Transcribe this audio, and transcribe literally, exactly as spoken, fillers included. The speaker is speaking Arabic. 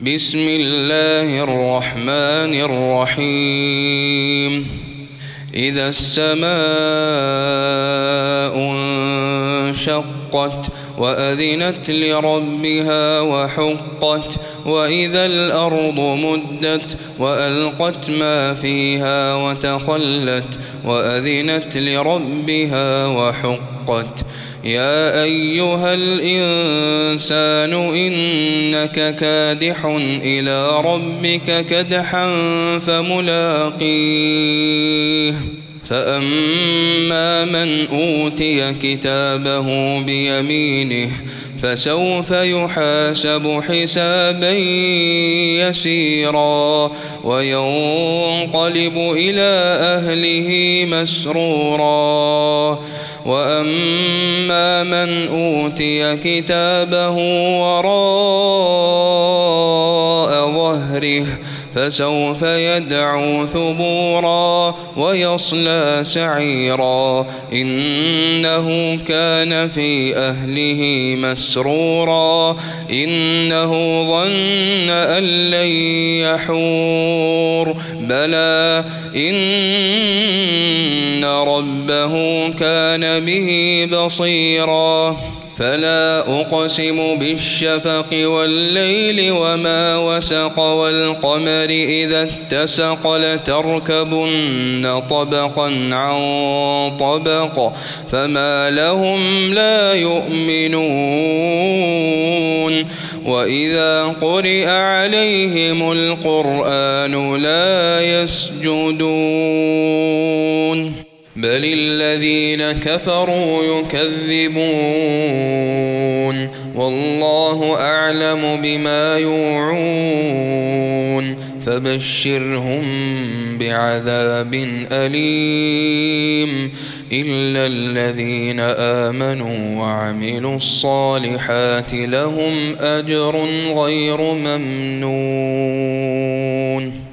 بسم الله الرحمن الرحيم إذا السماء انشقت وأذنت لربها وحقت وإذا الأرض مدت وألقت ما فيها وتخلت وأذنت لربها وحقت يا أيها الإنسان إنك كادح إلى ربك كدحا فملاقيه فأما من أوتي كتابه بيمينه فسوف يحاسب حسابا يسيرا وينقلب إلى أهله مسرورا وأما من أوتي كتابه وراء ظهره فسوف يدعو ثبورا ويصلى سعيرا إنه كان في أهله مسرورا إنه ظن أن لن يحور بلى إن ربه كان به بصيرا فلا أقسم بالشفق والليل وما وسق والقمر إذا اتسق لتركبن طبقا عن طبق فما لهم لا يؤمنون وإذا قرئ عليهم القرآن لا يسجدون بل الذين كفروا يكذبون والله أعلم بما يوعون فبشرهم بعذاب أليم إلا الذين آمنوا وعملوا الصالحات لهم أجر غير ممنون.